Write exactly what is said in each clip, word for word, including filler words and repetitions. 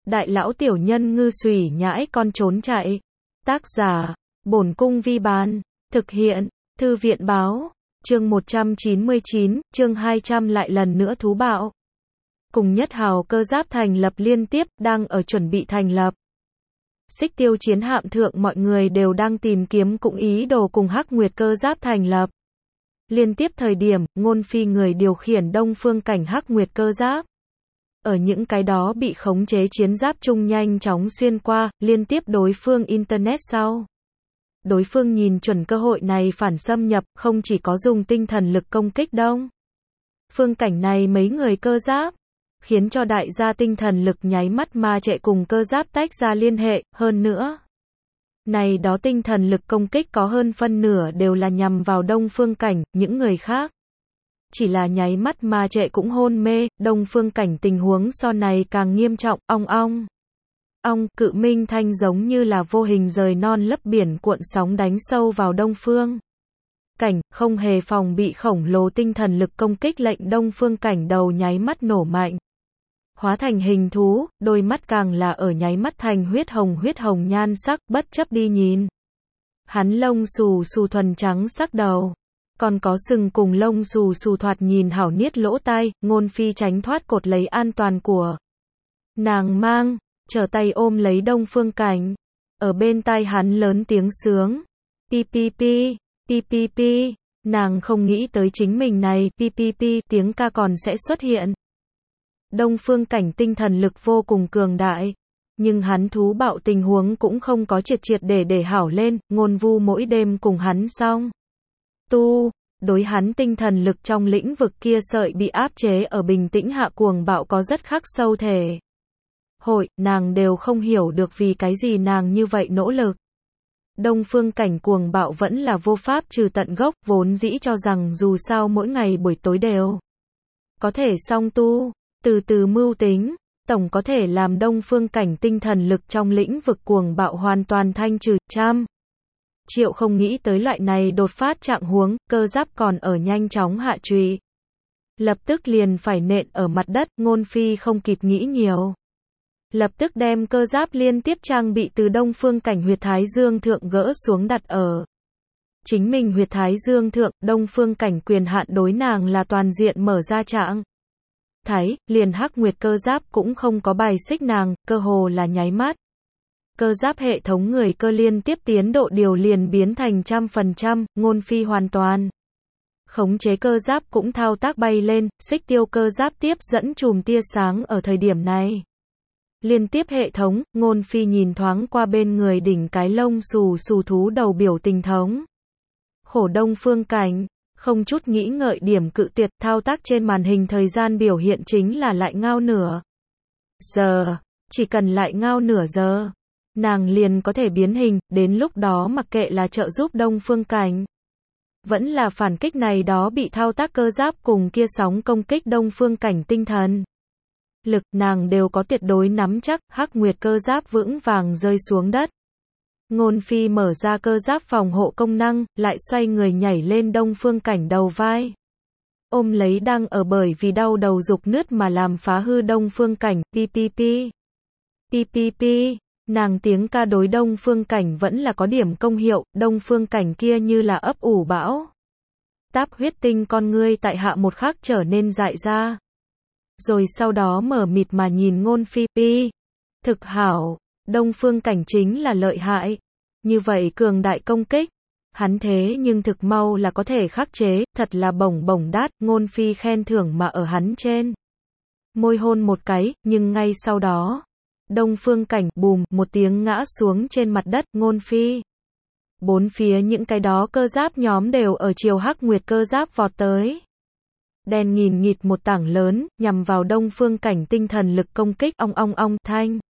Đại lão tiểu nhân ngư xùy nhãi con trốn chạy. Tác giả, Bổn Cung Vi Bán. Thực hiện, Thư viện Báo. Chương một trăm chín mươi chín, chương hai trăm lại lần nữa thú bạo. Cùng Nhất Hào cơ giáp thành lập liên tiếp, đang ở chuẩn bị thành lập. Xích Tiêu chiến hạm thượng mọi người đều đang tìm kiếm cũng ý đồ cùng Hắc Nguyệt cơ giáp thành lập. Liên tiếp thời điểm, Ngôn Phi người điều khiển Đông Phương Cảnh Hắc Nguyệt cơ giáp. Ở những cái đó bị khống chế chiến giáp chung nhanh chóng xuyên qua, liên tiếp đối phương Internet sau. Đối phương nhìn chuẩn cơ hội này phản xâm nhập, không chỉ có dùng tinh thần lực công kích Đông Phương Cảnh này mấy người cơ giáp, khiến cho đại gia tinh thần lực nháy mắt ma trệ cùng cơ giáp tách ra liên hệ, hơn nữa. Này đó tinh thần lực công kích có hơn phân nửa đều là nhằm vào Đông Phương Cảnh, những người khác. Chỉ là nháy mắt ma trệ cũng hôn mê, Đông Phương Cảnh tình huống so này càng nghiêm trọng, ong ong. Ong, cự minh thanh giống như là vô hình rời non lấp biển cuộn sóng đánh sâu vào Đông Phương Cảnh, không hề phòng bị khổng lồ tinh thần lực công kích lệnh Đông Phương Cảnh đầu nháy mắt nổ mạnh. Hóa thành hình thú, đôi mắt càng là ở nháy mắt thành huyết hồng huyết hồng nhan sắc, bất chấp đi nhìn. Hắn lông xù xù thuần trắng sắc đầu. Còn có sừng cùng lông xù xù thoạt nhìn hảo niết lỗ tai, Ngôn Phi tránh thoát cột lấy an toàn của nàng mang, trở tay ôm lấy Đông Phương Cảnh. Ở bên tai hắn lớn tiếng sướng. Pi pi pi, pi pi pi, nàng không nghĩ tới chính mình này, pi pi pi, tiếng ca còn sẽ xuất hiện. Đông Phương Cảnh tinh thần lực vô cùng cường đại, nhưng hắn thú bạo tình huống cũng không có triệt triệt để để hảo lên, Ngôn Vu mỗi đêm cùng hắn xong. Tu, đối hắn tinh thần lực trong lĩnh vực kia sợi bị áp chế ở bình tĩnh hạ cuồng bạo có rất khắc sâu thể. Hội, nàng đều không hiểu được vì cái gì nàng như vậy nỗ lực. Đông Phương Cảnh cuồng bạo vẫn là vô pháp trừ tận gốc, vốn dĩ cho rằng dù sao mỗi ngày buổi tối đều có thể song tu, từ từ mưu tính, tổng có thể làm Đông Phương Cảnh tinh thần lực trong lĩnh vực cuồng bạo hoàn toàn thanh trừ, trăm. Triệu không nghĩ tới loại này đột phát trạng huống, cơ giáp còn ở nhanh chóng hạ trùy. Lập tức liền phải nện ở mặt đất, Ngôn Phi không kịp nghĩ nhiều. Lập tức đem cơ giáp liên tiếp trang bị từ Đông Phương Cảnh huyệt thái dương thượng gỡ xuống đặt ở chính mình huyệt thái dương thượng, Đông Phương Cảnh quyền hạn đối nàng là toàn diện mở ra trạng. Thái, liền Hắc Nguyệt cơ giáp cũng không có bài xích nàng, cơ hồ là nháy mắt. Cơ giáp hệ thống người cơ liên tiếp tiến độ điều liền biến thành trăm phần trăm, Ngôn Phi hoàn toàn khống chế cơ giáp cũng thao tác bay lên, Xích Tiêu cơ giáp tiếp dẫn chùm tia sáng ở thời điểm này. Liên tiếp hệ thống, Ngôn Phi nhìn thoáng qua bên người đỉnh cái lông xù xù thú đầu biểu tình thống. Khổ Đông Phương Cảnh, không chút nghĩ ngợi điểm cự tuyệt, thao tác trên màn hình thời gian biểu hiện chính là lại ngao nửa giờ, chỉ cần lại ngao nửa giờ. Nàng liền có thể biến hình, đến lúc đó mặc kệ là trợ giúp Đông Phương Cảnh, vẫn là phản kích này đó bị thao tác cơ giáp cùng kia sóng công kích Đông Phương Cảnh tinh thần lực, nàng đều có tuyệt đối nắm chắc, Hắc Nguyệt cơ giáp vững vàng rơi xuống đất. Ngôn Phi mở ra cơ giáp phòng hộ công năng, lại xoay người nhảy lên Đông Phương Cảnh đầu vai. Ôm lấy đang ở bởi vì đau đầu dục nứt mà làm phá hư Đông Phương Cảnh, pi pi pi, pi pi pi. Nàng tiếng ca đối Đông Phương Cảnh vẫn là có điểm công hiệu, Đông Phương Cảnh kia như là ấp ủ bão táp huyết tinh con ngươi tại hạ một khắc trở nên dại ra. Rồi sau đó mở mịt mà nhìn Ngôn Phi, pi, thực hảo, Đông Phương Cảnh chính là lợi hại. Như vậy cường đại công kích, hắn thế nhưng thực mau là có thể khắc chế, thật là bổng bổng đát, Ngôn Phi khen thưởng mà ở hắn trên môi hôn một cái, nhưng ngay sau đó, Đông Phương Cảnh bùm một tiếng ngã xuống trên mặt đất, Ngôn Phi. Bốn phía những cái đó cơ giáp nhóm đều ở chiều Hắc Nguyệt cơ giáp vọt tới. Đen nghìn nghịt một tảng lớn, nhằm vào Đông Phương Cảnh tinh thần lực công kích, ong ong ong, thanh.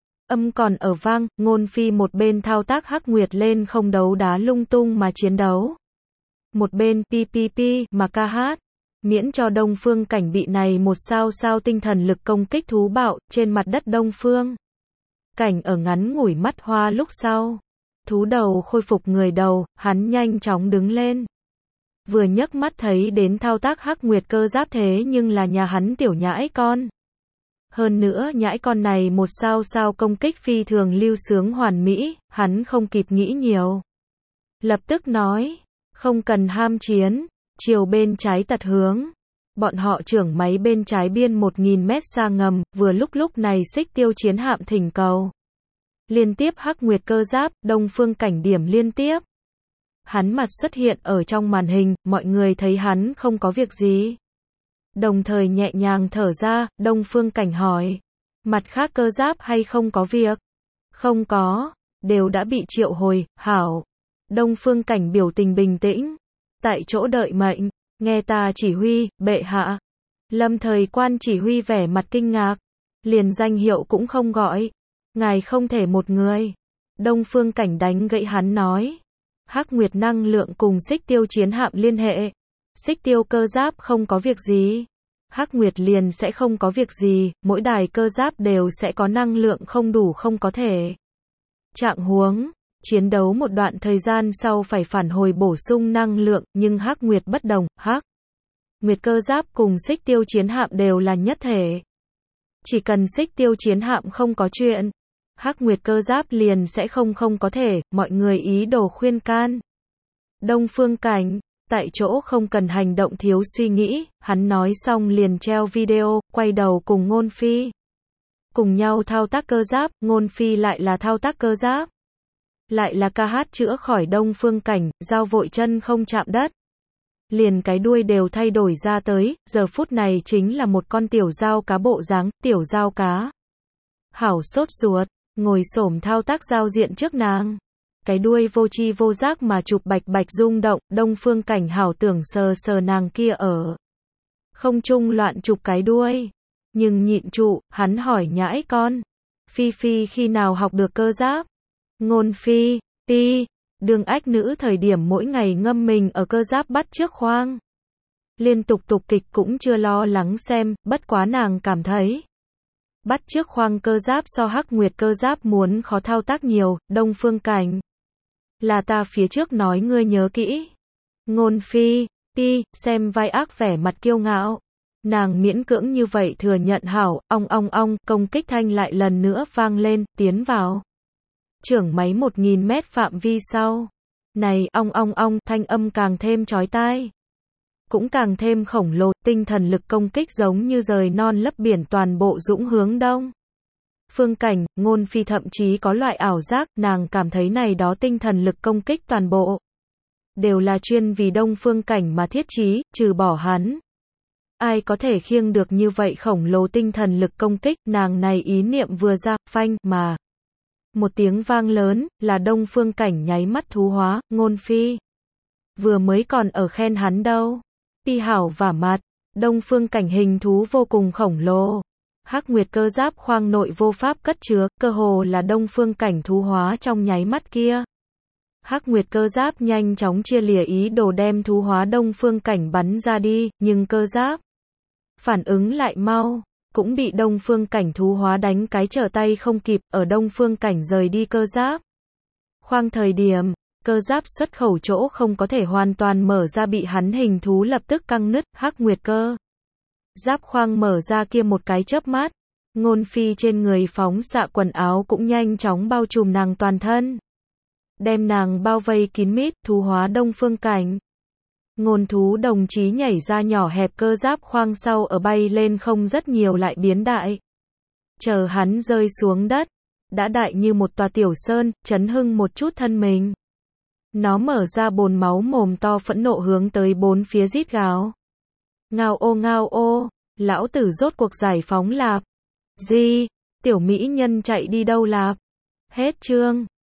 Âm còn ở vang, Ngôn Phi một bên thao tác Hắc Nguyệt lên không đấu đá lung tung mà chiến đấu. Một bên pi pi pi mà ca hát. Miễn cho Đông Phương Cảnh bị này một sao sao tinh thần lực công kích thú bạo, trên mặt đất Đông Phương Cảnh ở ngắn ngủi mắt hoa lúc sau. Thú đầu khôi phục người đầu, hắn nhanh chóng đứng lên. Vừa nhấc mắt thấy đến thao tác Hắc Nguyệt cơ giáp thế nhưng là nhà hắn tiểu nhãi con. Hơn nữa nhãi con này một sao sao công kích phi thường lưu sướng hoàn mỹ, hắn không kịp nghĩ nhiều. Lập tức nói, không cần ham chiến, chiều bên trái tật hướng. Bọn họ trưởng máy bên trái biên một nghìn mét xa ngầm, vừa lúc lúc này xích tiêu chiến hạm thỉnh cầu. Liên tiếp Hắc Nguyệt cơ giáp, Đông Phương Cảnh điểm liên tiếp. Hắn mặt xuất hiện ở trong màn hình, mọi người thấy hắn không có việc gì. Đồng thời nhẹ nhàng thở ra, Đông Phương Cảnh hỏi. Mặt khác cơ giáp hay không có việc? Không có, đều đã bị triệu hồi, hảo. Đông Phương Cảnh biểu tình bình tĩnh. Tại chỗ đợi mệnh, nghe ta chỉ huy, bệ hạ. Lâm Thời Quan chỉ huy vẻ mặt kinh ngạc. Liền danh hiệu cũng không gọi. Ngài không thể một người. Đông Phương Cảnh đánh gãy hắn nói. Hắc Nguyệt năng lượng cùng xích tiêu chiến hạm liên hệ. Xích tiêu cơ giáp không có việc gì. Hắc Nguyệt liền sẽ không có việc gì, mỗi đài cơ giáp đều sẽ có năng lượng không đủ không có thể. Trạng huống, chiến đấu một đoạn thời gian sau phải phản hồi bổ sung năng lượng, nhưng Hắc Nguyệt bất đồng, Hắc Nguyệt cơ giáp cùng xích tiêu chiến hạm đều là nhất thể. Chỉ cần xích tiêu chiến hạm không có chuyện, Hắc Nguyệt cơ giáp liền sẽ không không có thể, mọi người ý đồ khuyên can. Đông Phương Cảnh, tại chỗ không cần hành động thiếu suy nghĩ, hắn nói xong liền treo video, quay đầu cùng Ngôn Phi. Cùng nhau thao tác cơ giáp, Ngôn Phi lại là thao tác cơ giáp. Lại là ca hát chữa khỏi Đông Phương Cảnh, dao vội chân không chạm đất. Liền cái đuôi đều thay đổi ra tới, giờ phút này chính là một con tiểu dao cá bộ dáng, tiểu dao cá. Hảo sốt ruột, ngồi xổm thao tác giao diện trước nàng. Cái đuôi vô chi vô giác mà chụp bạch bạch rung động, Đông Phương Cảnh hảo tưởng sờ sờ nàng kia ở không trung loạn chụp cái đuôi. Nhưng nhịn trụ, hắn hỏi nhãi con. Phi Phi khi nào học được cơ giáp? Ngôn Phi, Pi, đường ách nữ thời điểm mỗi ngày ngâm mình ở cơ giáp bắt trước khoang. Liên tục tục kịch cũng chưa lo lắng xem, bất quá nàng cảm thấy. Bắt trước khoang cơ giáp so Hắc Nguyệt cơ giáp muốn khó thao tác nhiều, Đông Phương Cảnh. Là ta phía trước nói ngươi nhớ kỹ. Ngôn Phi, Pi, xem vai ác vẻ mặt kiêu ngạo. Nàng miễn cưỡng như vậy thừa nhận hảo, ong ong ong, công kích thanh lại lần nữa vang lên, tiến vào. Trưởng máy một nghìn mét phạm vi sau. Này, ong ong ong, thanh âm càng thêm chói tai. Cũng càng thêm khổng lồ, tinh thần lực công kích giống như rời non lấp biển toàn bộ dũng hướng đông. Phương Cảnh, Ngôn Phi thậm chí có loại ảo giác, nàng cảm thấy này đó tinh thần lực công kích toàn bộ. Đều là chuyên vì Đông Phương Cảnh mà thiết trí, trừ bỏ hắn. Ai có thể khiêng được như vậy khổng lồ tinh thần lực công kích, nàng này ý niệm vừa ra, phanh, mà. Một tiếng vang lớn, là Đông Phương Cảnh nháy mắt thú hóa, Ngôn Phi. Vừa mới còn ở khen hắn đâu. Pi hảo vả mặt, Đông Phương Cảnh hình thú vô cùng khổng lồ. Hắc Nguyệt cơ giáp khoang nội vô pháp cất chứa, cơ hồ là Đông Phương Cảnh thú hóa trong nháy mắt kia. Hắc Nguyệt cơ giáp nhanh chóng chia lìa ý đồ đem thú hóa Đông Phương Cảnh bắn ra đi, nhưng cơ giáp phản ứng lại mau, cũng bị Đông Phương Cảnh thú hóa đánh cái trở tay không kịp, ở Đông Phương Cảnh rời đi cơ giáp. Khoang thời điểm, cơ giáp xuất khẩu chỗ không có thể hoàn toàn mở ra bị hắn hình thú lập tức căng nứt, Hắc Nguyệt cơ giáp khoang mở ra kia một cái chớp mắt, Ngôn Phi trên người phóng xạ quần áo cũng nhanh chóng bao trùm nàng toàn thân. Đem nàng bao vây kín mít, thú hóa Đông Phương Cảnh. Ngôn thú đồng chí nhảy ra nhỏ hẹp cơ giáp khoang sau ở bay lên không rất nhiều lại biến đại. Chờ hắn rơi xuống đất, đã đại như một tòa tiểu sơn, chấn hưng một chút thân mình. Nó mở ra bồn máu mồm to phẫn nộ hướng tới bốn phía rít gào. Ngao ô ngao ô, lão tử rốt cuộc giải phóng lạp. Gì, tiểu mỹ nhân chạy đi đâu lạp? Hết chương.